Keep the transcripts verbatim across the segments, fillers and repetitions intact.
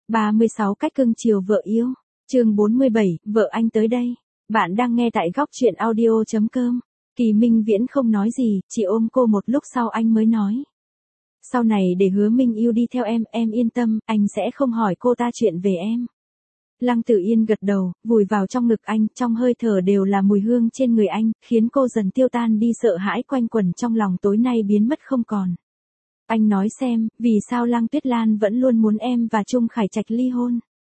ba mươi sáu cách cưng chiều vợ yêu. Chương bốn mươi bảy, vợ anh tới đây. Bạn đang nghe tại góc truyện audio chấm com. Kỳ Minh Viễn không nói gì, chỉ ôm cô một lúc sau anh mới nói. Sau này để Hứa Minh Yêu đi theo em, em yên tâm, anh sẽ không hỏi cô ta chuyện về em. Lăng Tử Yên gật đầu, vùi vào trong ngực anh, trong hơi thở đều là mùi hương trên người anh, khiến cô dần tiêu tan đi, sợ hãi quanh quẩn trong lòng tối nay biến mất không còn. Anh nói xem, vì sao Lăng Tuyết Lan vẫn luôn muốn em và Trung Khải Trạch ly hôn?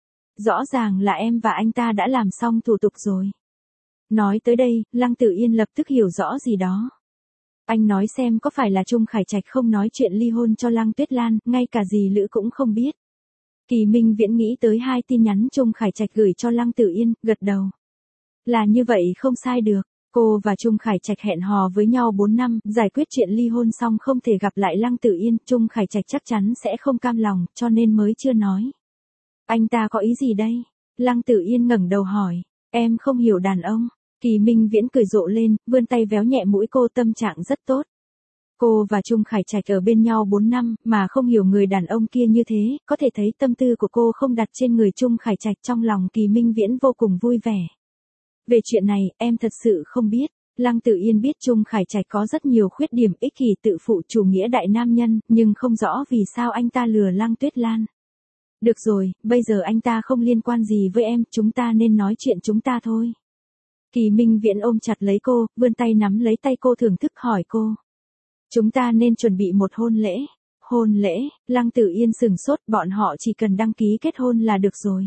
Rõ ràng là em và anh ta đã làm xong thủ tục rồi. Nói tới đây, Lăng Tử Yên lập tức hiểu rõ gì đó. Anh nói xem có phải là Trung Khải Trạch không nói chuyện ly hôn cho Lăng Tuyết Lan, ngay cả dì Lữ cũng không biết. Kỳ Minh Viễn nghĩ tới hai tin nhắn Trung Khải Trạch gửi cho Lăng Tử Yên, gật đầu. Là như vậy không sai được. Cô và Trung Khải Trạch hẹn hò với nhau bốn năm, giải quyết chuyện ly hôn xong không thể gặp lại Lăng Tử Yên, Trung Khải Trạch chắc chắn sẽ không cam lòng, cho nên mới chưa nói. Anh ta có ý gì đây? Lăng Tử Yên ngẩng đầu hỏi. Em không hiểu đàn ông. Kỳ Minh Viễn cười rộ lên, vươn tay véo nhẹ mũi cô, tâm trạng rất tốt. Cô và Trung Khải Trạch ở bên nhau bốn năm, mà không hiểu người đàn ông kia như thế, có thể thấy tâm tư của cô không đặt trên người Trung Khải Trạch. Trong lòng Kỳ Minh Viễn vô cùng vui vẻ. Về chuyện này, em thật sự không biết. Lăng Tử Yên biết Trung Khải Trạch có rất nhiều khuyết điểm, ích kỷ tự phụ, chủ nghĩa đại nam nhân, nhưng không rõ vì sao anh ta lừa Lăng Tuyết Lan. Được rồi, bây giờ anh ta không liên quan gì với em, chúng ta nên nói chuyện chúng ta thôi. Kỳ Minh Viễn ôm chặt lấy cô, vươn tay nắm lấy tay cô, thưởng thức hỏi cô. Chúng ta nên chuẩn bị một hôn lễ. Hôn lễ? Lăng Tử Yên sừng sốt, bọn họ chỉ cần đăng ký kết hôn là được rồi.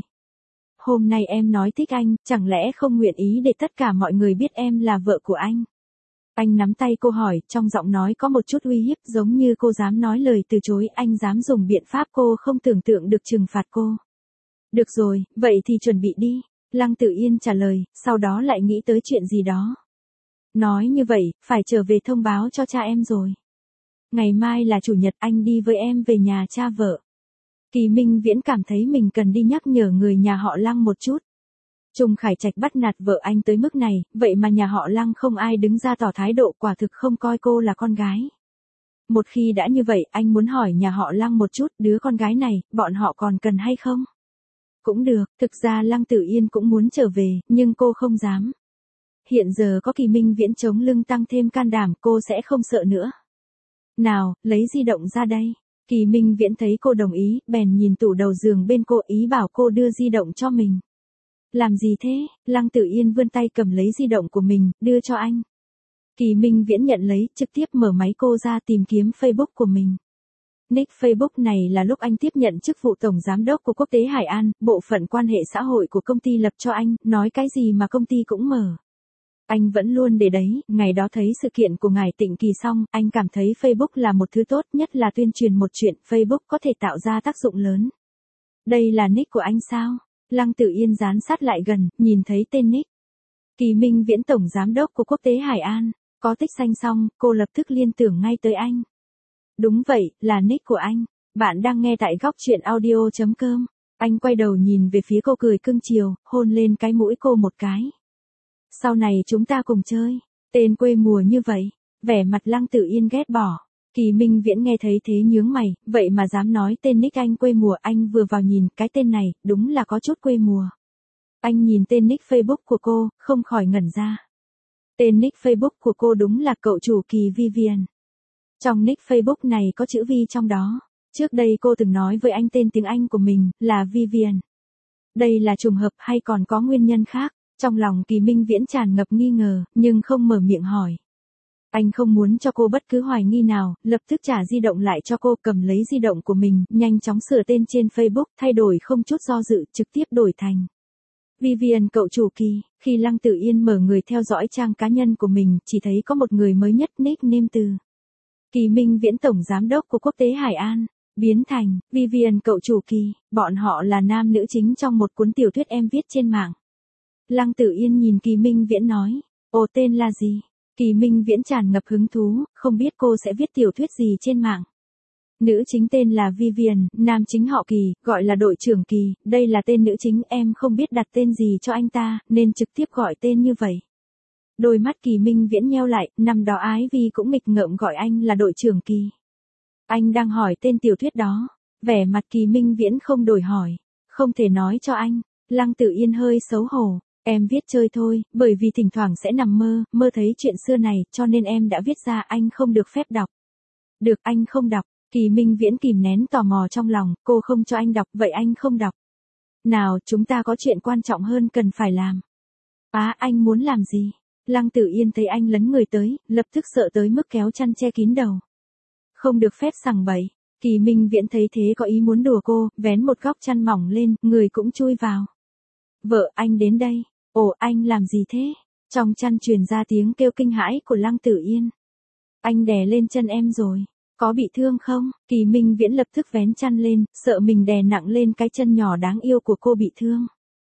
Hôm nay em nói thích anh, chẳng lẽ không nguyện ý để tất cả mọi người biết em là vợ của anh? Anh nắm tay cô hỏi, trong giọng nói có một chút uy hiếp, giống như cô dám nói lời từ chối, anh dám dùng biện pháp cô không tưởng tượng được trừng phạt cô. Được rồi, vậy thì chuẩn bị đi. Lăng Tử Yên trả lời, sau đó lại nghĩ tới chuyện gì đó. Nói như vậy, phải trở về thông báo cho cha em rồi. Ngày mai là chủ nhật, anh đi với em về nhà cha vợ. Kỳ Minh Viễn cảm thấy mình cần đi nhắc nhở người nhà họ Lăng một chút. Trung Khải Trạch bắt nạt vợ anh tới mức này, vậy mà nhà họ Lăng không ai đứng ra tỏ thái độ, quả thực không coi cô là con gái. Một khi đã như vậy, anh muốn hỏi nhà họ Lăng một chút, đứa con gái này, bọn họ còn cần hay không? Cũng được, thực ra Lăng Tử Yên cũng muốn trở về, nhưng cô không dám. Hiện giờ có Kỳ Minh Viễn chống lưng tăng thêm can đảm, cô sẽ không sợ nữa. Nào, lấy di động ra đây. Kỳ Minh Viễn thấy cô đồng ý, bèn nhìn tủ đầu giường bên cô, ý bảo cô đưa di động cho mình. Làm gì thế? Lăng Tử Yên vươn tay cầm lấy di động của mình, đưa cho anh. Kỳ Minh Viễn nhận lấy, trực tiếp mở máy cô ra tìm kiếm Facebook của mình. Nick Facebook này là lúc anh tiếp nhận chức vụ tổng giám đốc của Quốc tế Hải An, bộ phận quan hệ xã hội của công ty lập cho anh, nói cái gì mà công ty cũng mở. Anh vẫn luôn để đấy, ngày đó thấy sự kiện của ngài Tịnh Kỳ xong, anh cảm thấy Facebook là một thứ tốt, nhất là tuyên truyền một chuyện, Facebook có thể tạo ra tác dụng lớn. Đây là nick của anh sao? Lăng Tử Yên dán sát lại gần, nhìn thấy tên nick. Kỳ Minh Viễn tổng giám đốc của Quốc tế Hải An, có tích xanh xong, cô lập tức liên tưởng ngay tới anh. Đúng vậy, là nick của anh. Bạn đang nghe tại góc truyện audio chấm com. Anh quay đầu nhìn về phía cô, cười cưng chiều, hôn lên cái mũi cô một cái. Sau này chúng ta cùng chơi. Tên quê mùa như vậy. Vẻ mặt Lăng Tử Yên ghét bỏ. Kỳ Minh Viễn nghe thấy thế nhướng mày, vậy mà dám nói tên nick anh quê mùa. Anh vừa vào nhìn cái tên này, đúng là có chút quê mùa. Anh nhìn tên nick Facebook của cô, không khỏi ngẩn ra. Tên nick Facebook của cô đúng là cậu chủ Kỳ Vivian. Trong nick Facebook này có chữ Vi trong đó. Trước đây cô từng nói với anh tên tiếng Anh của mình là Vivian. Đây là trùng hợp hay còn có nguyên nhân khác? Trong lòng Kỳ Minh Viễn tràn ngập nghi ngờ, nhưng không mở miệng hỏi. Anh không muốn cho cô bất cứ hoài nghi nào, lập tức trả di động lại cho cô, cầm lấy di động của mình, nhanh chóng sửa tên trên Facebook, thay đổi không chút do dự, trực tiếp đổi thành Vivian cậu chủ Kỳ. Khi Lăng Tử Yên mở người theo dõi trang cá nhân của mình, chỉ thấy có một người mới nhất, nickname từ Kỳ Minh Viễn tổng giám đốc của Quốc tế Hải An, biến thành Vivian cậu chủ Kỳ. Bọn họ là nam nữ chính trong một cuốn tiểu thuyết em viết trên mạng. Lăng Tử Yên nhìn Kỳ Minh Viễn nói, ồ, tên là gì? Kỳ Minh Viễn tràn ngập hứng thú, không biết cô sẽ viết tiểu thuyết gì trên mạng. Nữ chính tên là Vivian, nam chính họ Kỳ, gọi là đội trưởng Kỳ, đây là tên nữ chính, em không biết đặt tên gì cho anh ta, nên trực tiếp gọi tên như vậy. Đôi mắt Kỳ Minh Viễn nheo lại, năm đó Ái Vi cũng nghịch ngợm gọi anh là đội trưởng Kỳ. Anh đang hỏi tên tiểu thuyết đó, vẻ mặt Kỳ Minh Viễn không đổi hỏi. Không thể nói cho anh. Lăng Tử Yên hơi xấu hổ. Em viết chơi thôi, bởi vì thỉnh thoảng sẽ nằm mơ, mơ thấy chuyện xưa này, cho nên em đã viết ra, anh không được phép đọc. Được, anh không đọc. Kỳ Minh Viễn kìm nén tò mò trong lòng, cô không cho anh đọc, vậy anh không đọc. Nào, chúng ta có chuyện quan trọng hơn cần phải làm. Á, à, anh muốn làm gì? Lăng Tử Yên thấy anh lấn người tới, lập tức sợ tới mức kéo chăn che kín đầu. Không được phép sằng bậy. Kỳ Minh Viễn thấy thế có ý muốn đùa cô, vén một góc chăn mỏng lên, người cũng chui vào. Vợ, anh đến đây. Ồ, anh làm gì thế? Trong chăn truyền ra tiếng kêu kinh hãi của Lăng Tử Yên. Anh đè lên chân em rồi. Có bị thương không? Kỳ Minh Viễn lập tức vén chăn lên, sợ mình đè nặng lên cái chân nhỏ đáng yêu của cô bị thương.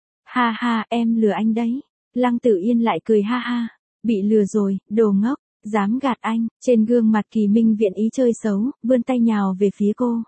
Ha ha, em lừa anh đấy. Lăng Tử Yên lại cười ha ha. Bị lừa rồi, đồ ngốc, dám gạt anh. Trên gương mặt Kỳ Minh Viễn ý chơi xấu, vươn tay nhào về phía cô.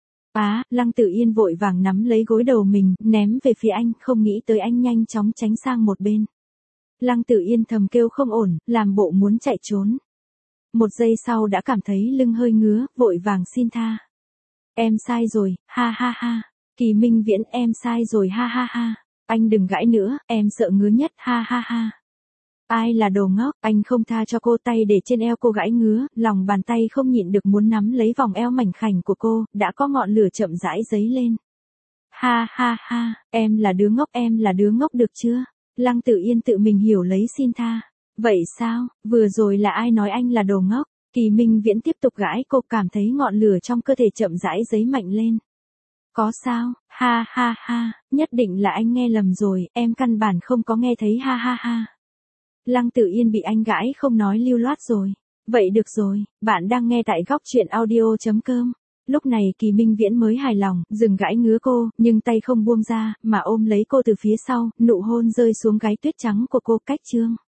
Á, Lăng Tử Yên vội vàng nắm lấy gối đầu mình, ném về phía anh, không nghĩ tới anh nhanh chóng tránh sang một bên. Lăng Tử Yên thầm kêu không ổn, làm bộ muốn chạy trốn. Một giây sau đã cảm thấy lưng hơi ngứa, vội vàng xin tha. Em sai rồi, ha ha ha. Kỳ Minh Viễn, em sai rồi, ha ha ha. Anh đừng gãi nữa, em sợ ngứa nhất, ha ha ha. Ai là đồ ngốc, anh không tha cho cô, tay để trên eo cô gãi ngứa, lòng bàn tay không nhịn được muốn nắm lấy vòng eo mảnh khảnh của cô, đã có ngọn lửa chậm rãi dấy lên. Ha ha ha, em là đứa ngốc, em là đứa ngốc được chưa? Lăng Tử Yên tự mình hiểu lấy xin tha. Vậy sao, vừa rồi là ai nói anh là đồ ngốc? Kỳ Minh Viễn tiếp tục gãi cô, cảm thấy ngọn lửa trong cơ thể chậm rãi dấy mạnh lên. Có sao, ha ha ha, nhất định là anh nghe lầm rồi, em căn bản không có nghe thấy ha ha ha. Lăng Tử Yên bị anh gãi không nói lưu loát rồi. Vậy được rồi, bạn đang nghe tại góc truyện audio chấm com. Lúc này Kỳ Minh Viễn mới hài lòng, dừng gãi ngứa cô, nhưng tay không buông ra, mà ôm lấy cô từ phía sau, nụ hôn rơi xuống gáy tuyết trắng của cô, cách chương.